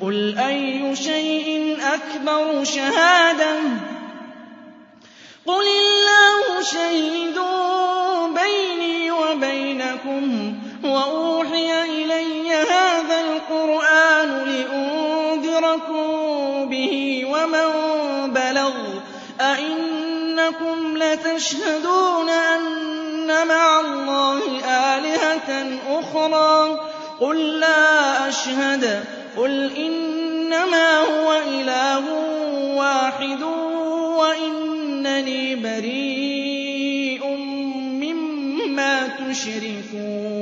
قُلْ أَيُّ شَيْءٍ أَكْبَرُ شَهَادَةً ۖ قُلِ اللَّهُ شَهِيدٌ بَيْنِي وَبَيْنَكُمْ وَأُوحِيَ إِلَيَّ هَٰذَا الْقُرْآنُ لِأُنذِرَكُم بِهِ وَمَن بَلَغَ أَئِنَّكُمْ لَتَشْهَدُونَ أَنَّ مَعَ اللَّهِ آلِهَةً أُخْرَىٰ قُل لَّا أَشْهَدُ قُلْ إِنَّمَا هُوَ إِلَٰهٌ وَاحِدٌ وَإِنَّنِي بَرِيءٌ مِّمَّا تُشْرِكُونَ